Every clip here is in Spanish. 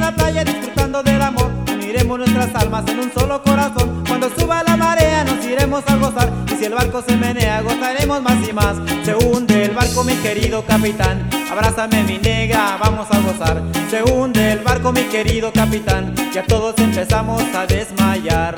la playa disfrutando del amor. Uniremos nuestras almas en un solo corazón. Cuando suba la marea nos iremos a gozar. Y si el barco se menea gozaremos más y más. Se hunde el barco, mi querido capitán, abrázame mi negra, vamos a gozar. Se hunde el barco, mi querido capitán, ya todos empezamos a desmayar.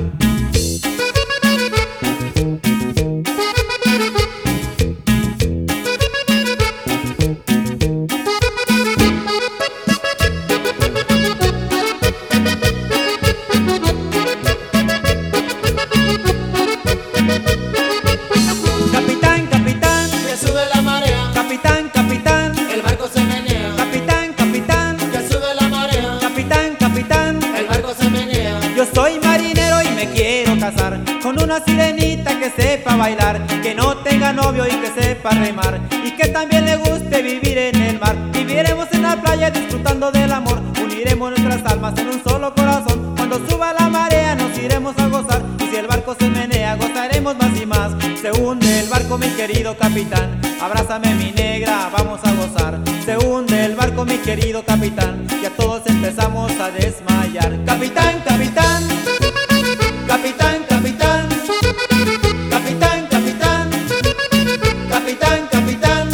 Capitán, capitán, Que sube la marea, capitán, capitán, el barco se menea. capitán, capitán, Que sube la marea, capitán, capitán. el barco se menea. Yo soy marinero y me quiero casar con una sirenita que sepa bailar, que no tenga novio y que sepa remar, y que también le guste vivir en el mar. Viviremos en la playa disfrutando del amor. Uniremos nuestras almas en un solo corazón. Cuando suba la marea nos iremos a gozar. Y si el barco se menea gozaremos más y más. Se hunde el barco, mi querido capitán, abrázame mi negra, vamos a gozar. Se hunde el barco, mi querido capitán, ya todos empezamos a desmayar. Capitán, capitán, capitán, capitán, capitán, capitán, capitán, capitán.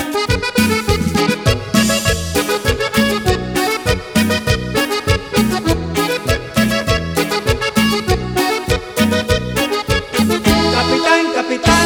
Capitán, capitán,